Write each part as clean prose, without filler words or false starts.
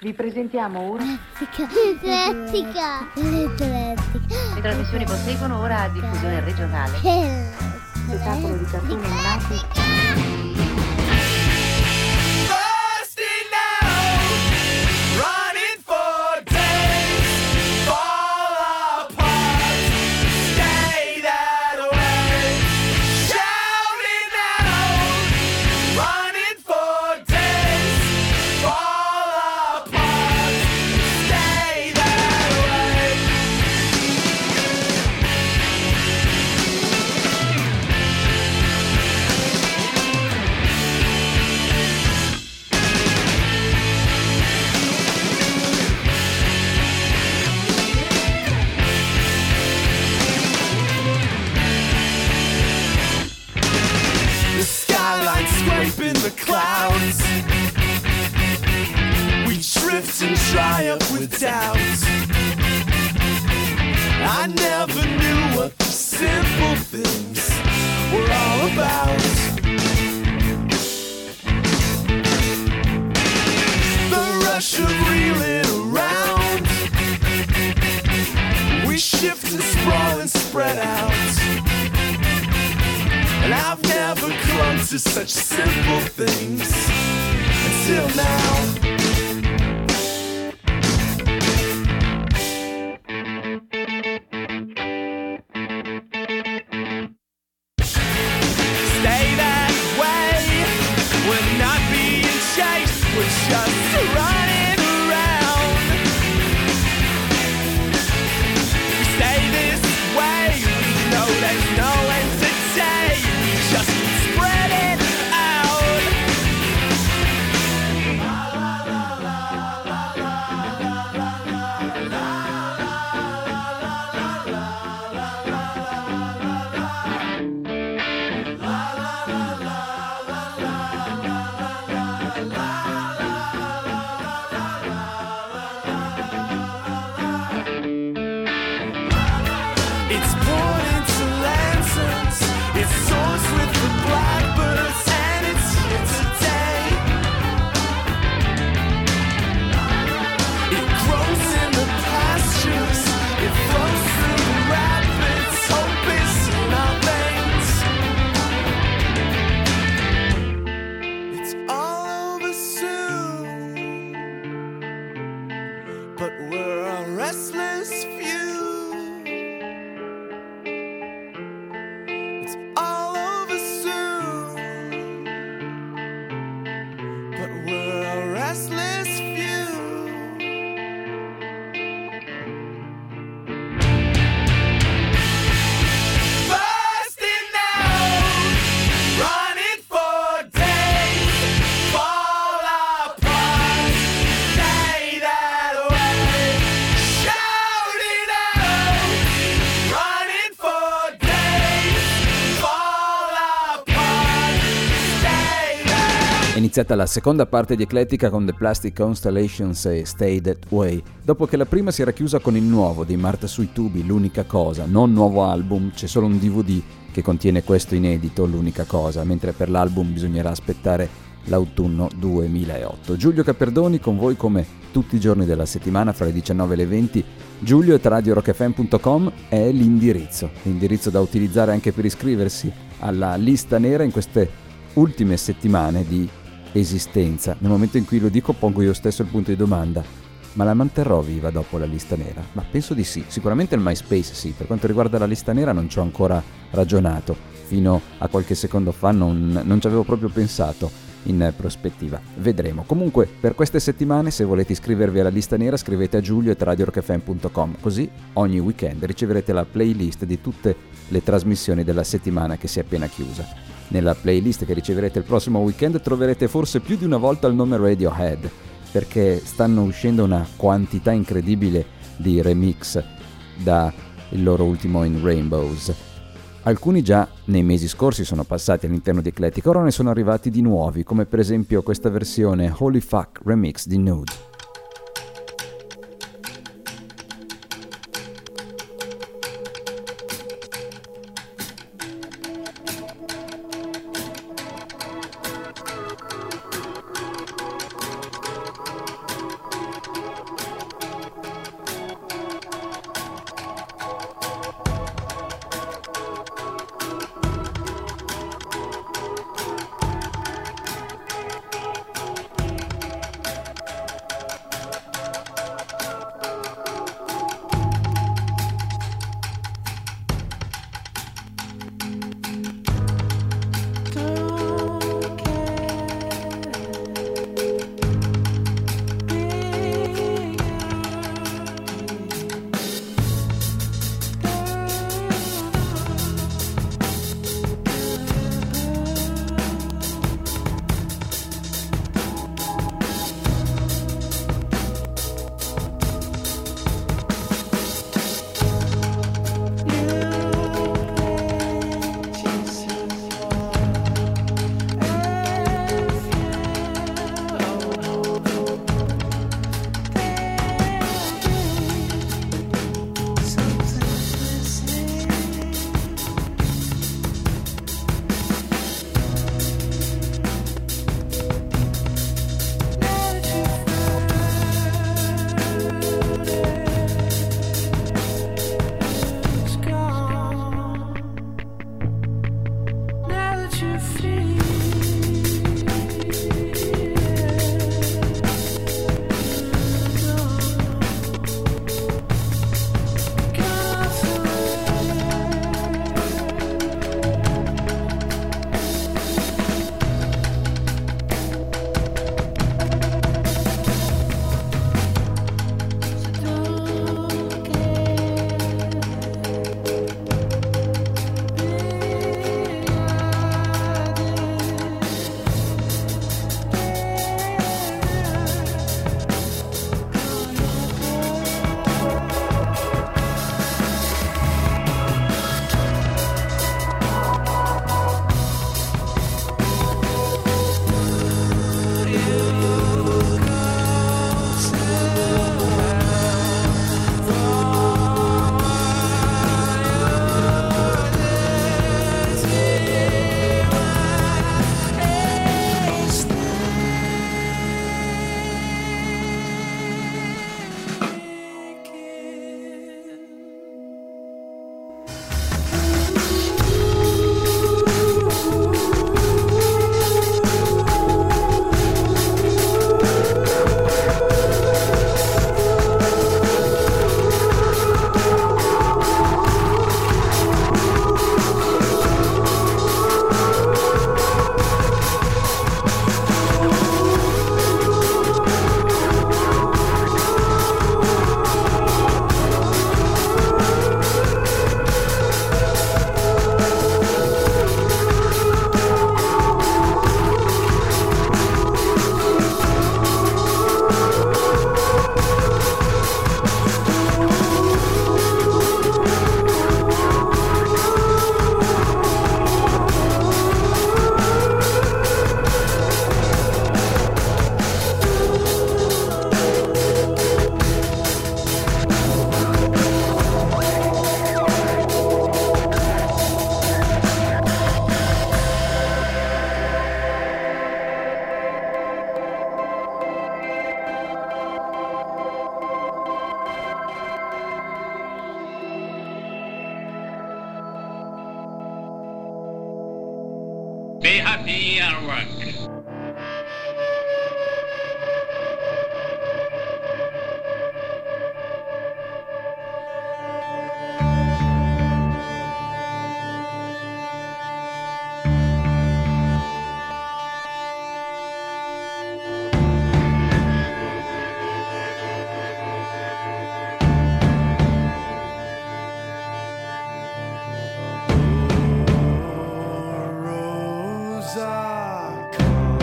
Vi presentiamo ora Eclettica. le trasmissioni proseguono ora a diffusione regionale. Spettacolo di cartoni animati. In the clouds, we drift and dry up with doubts. I never knew what the simple things were all about. The rush of reeling around, we shift and sprawl and spread out. And I've never clung to such simple things until now. Stay that way, we're not being chased, we're just running around. We stay this way, we know there's no end today. Just spread it out. It's poured into lanterns. It soars with the blackbirds and it's here today. It grows in the pastures. It flows through the rapids. Hope is in our veins. It's all over soon, but we're a restless few. It's all over soon, but we're a restless few. Bursting out, running for days, fall apart, stay that way. Shouting out, running for days, fall apart, stay that. È iniziata la seconda parte di Eclettica con The Plastic Constellations e Stay That Way. Dopo che la prima si era chiusa con il nuovo di Marta sui tubi, L'unica cosa, non nuovo album, c'è solo un DVD che contiene questo inedito, L'unica cosa, mentre per l'album bisognerà aspettare l'autunno 2008. Giulio Caperdoni con voi come tutti i giorni della settimana fra le 19 e le 20. Giulio@radiorockfm.com è l'indirizzo da utilizzare anche per iscriversi alla lista nera in queste ultime settimane di esistenza. Nel momento in cui lo dico pongo io stesso il punto di domanda: ma la manterrò viva dopo la lista nera? Ma penso di sì, sicuramente il MySpace sì. Per quanto riguarda la lista nera non ci ho ancora ragionato, fino a qualche secondo fa non ci avevo proprio pensato in prospettiva, vedremo. Comunque per queste settimane, se volete iscrivervi alla lista nera, scrivete a giulio@radiorockfm.com, così ogni weekend riceverete la playlist di tutte le trasmissioni della settimana che si è appena chiusa. Nella playlist che riceverete il prossimo weekend troverete forse più di una volta il nome Radiohead, perché stanno uscendo una quantità incredibile di remix da il loro ultimo In Rainbows. Alcuni già nei mesi scorsi sono passati all'interno di Eclettica, ora ne sono arrivati di nuovi, come per esempio questa versione Holy Fuck Remix di Nude. Be happy at work. Rosa, come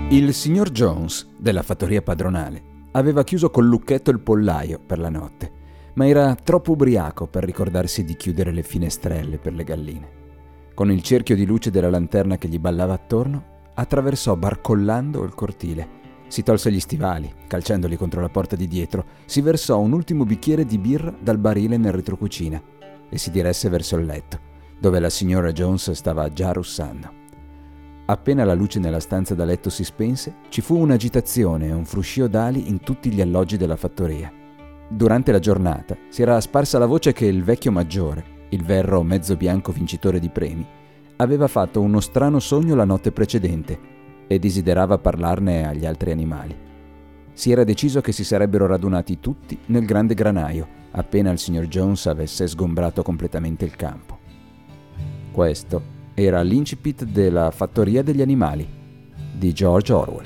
Il signor Jones, della fattoria padronale, aveva chiuso col lucchetto il pollaio per la notte, ma era troppo ubriaco per ricordarsi di chiudere le finestrelle per le galline. Con il cerchio di luce della lanterna che gli ballava attorno, attraversò barcollando il cortile. Si tolse gli stivali, calciandoli contro la porta di dietro, si versò un ultimo bicchiere di birra dal barile nel retrocucina e si diresse verso il letto, dove la signora Jones stava già russando. Appena la luce nella stanza da letto si spense, ci fu un'agitazione e un fruscio d'ali in tutti gli alloggi della fattoria. Durante la giornata si era sparsa la voce che il vecchio maggiore, il verro mezzo bianco vincitore di premi, aveva fatto uno strano sogno la notte precedente e desiderava parlarne agli altri animali. Si era deciso che si sarebbero radunati tutti nel grande granaio, appena il signor Jones avesse sgombrato completamente il campo. Questo era l'incipit della Fattoria degli animali di George Orwell.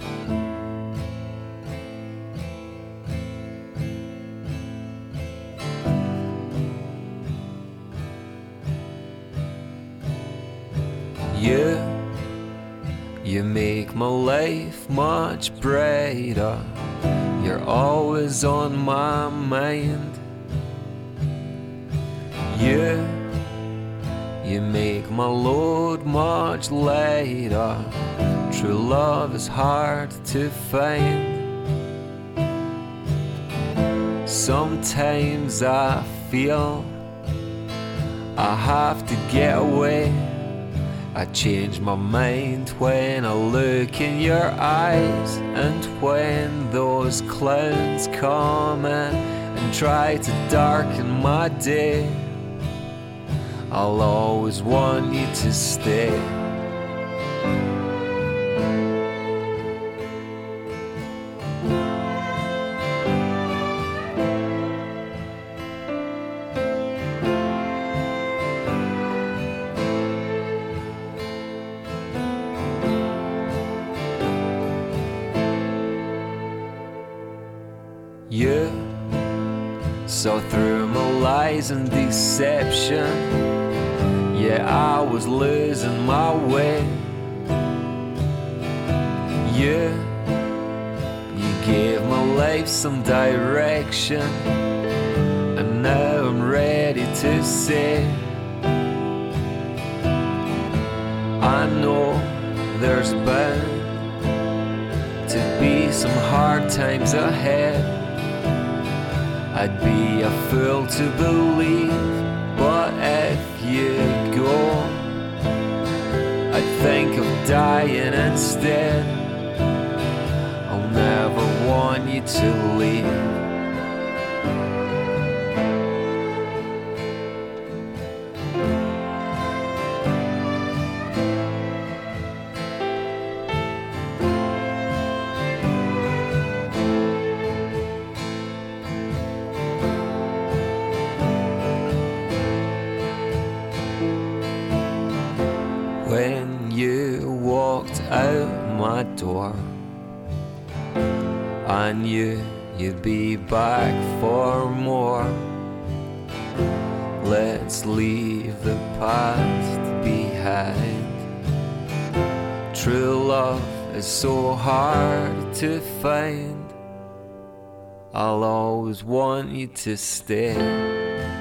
You make my life much brighter. You're always on my mind. You make my load much lighter. True love is hard to find. Sometimes I feel I have to get away. I change my mind when I look in your eyes, and when those clowns come in and try to darken my day, I'll always want you to stay. You saw through my lies and deception. Yeah, I was losing my way. You gave my life some direction, and now I'm ready to say, I know there's bound to be some hard times ahead. I'd be a fool to believe, but if you go, I'd think of dying instead. I'll never want you to leave. When you walked out my door, I knew you'd be back for more. Let's leave the past behind. True love is so hard to find. I'll always want you to stay.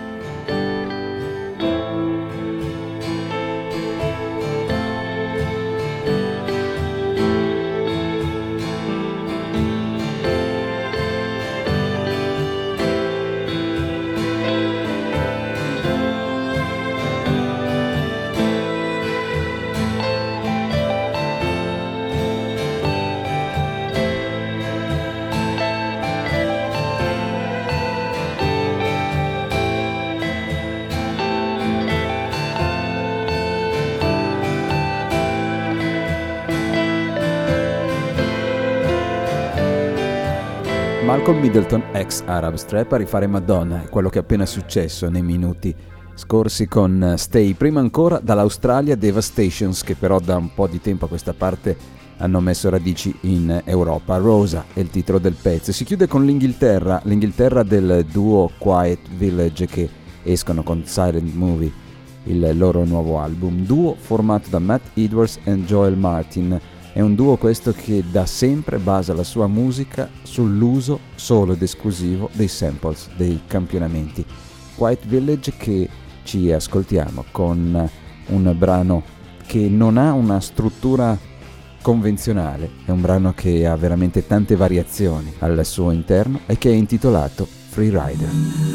Malcolm Middleton, ex Arab Strap, a rifare Madonna, quello che è appena successo nei minuti scorsi con Stay. Prima ancora dall'Australia Devastations, che però da un po' di tempo a questa parte hanno messo radici in Europa. Rosa è il titolo del pezzo. Si chiude con l'Inghilterra del duo Quiet Village, che escono con Silent Movie, il loro nuovo album. Duo formato da Matt Edwards e Joel Martin. È un duo questo che da sempre basa la sua musica sull'uso solo ed esclusivo dei samples, dei campionamenti. Quiet Village, che ci ascoltiamo con un brano che non ha una struttura convenzionale, è un brano che ha veramente tante variazioni al suo interno e che è intitolato Free Rider.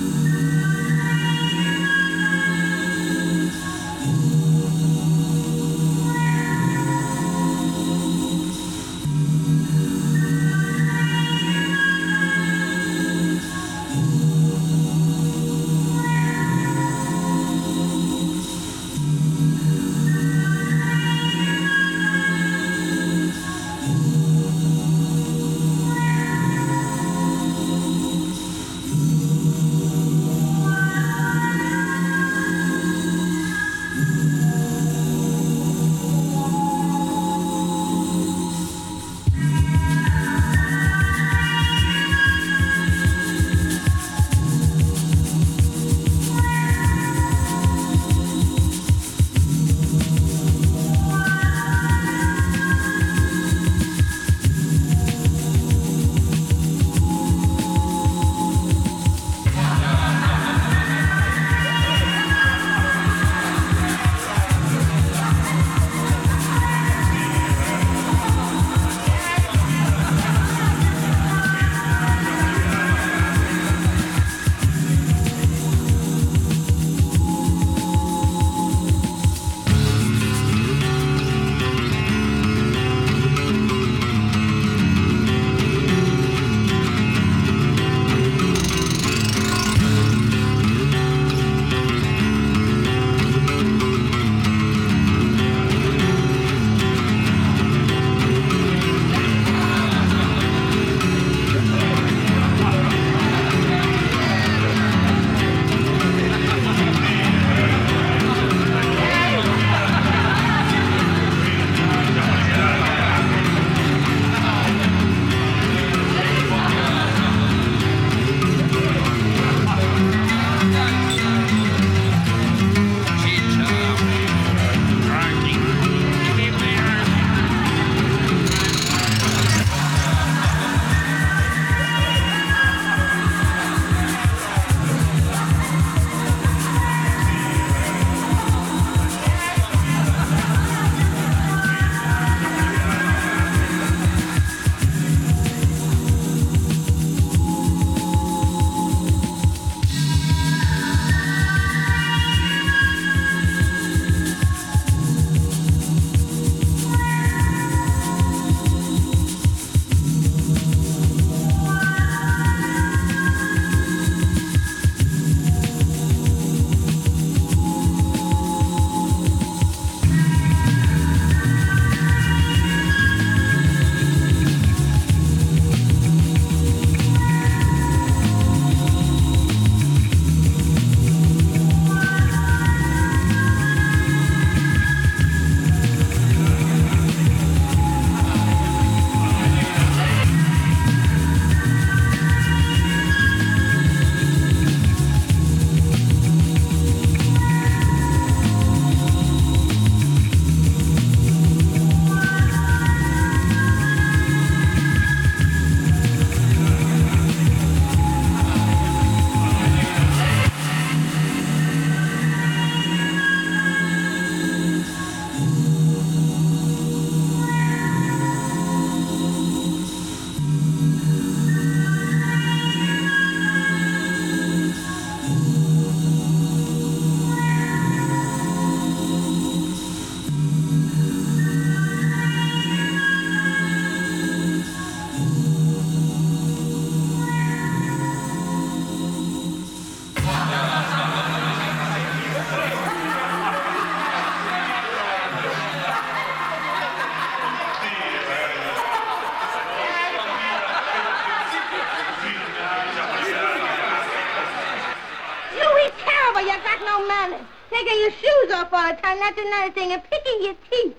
taking your shoes off all the time, that's another thing, and picking your teeth.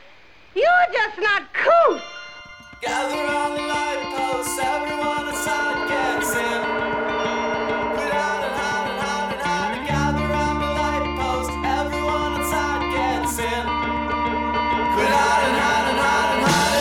You're just not cool. Gather on the light posts, everyone inside gets in. Put out and hide and hide and hide. Gather on the light posts, everyone inside gets in. Put out and hide and hide and hide.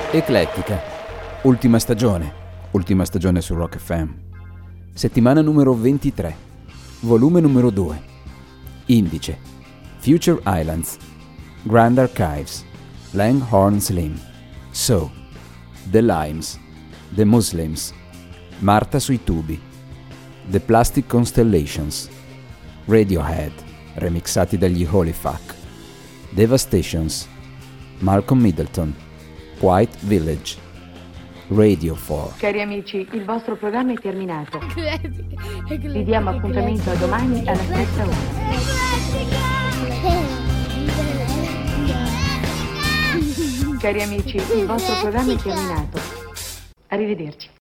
Eclettica, ultima stagione su Rock FM. Settimana numero 23, volume numero 2. Indice: Future Islands, Grand Archives, Langhorne Slim, So, The Limes, The Muslims, Marta sui tubi, The Plastic Constellations, Radiohead, remixati dagli Holy Fuck, Devastations, Malcolm Middleton, White Village, Radio 4. Cari amici, il vostro programma è terminato. Vi diamo appuntamento a domani alla stessa ora. Cari amici, il vostro programma è terminato. Arrivederci.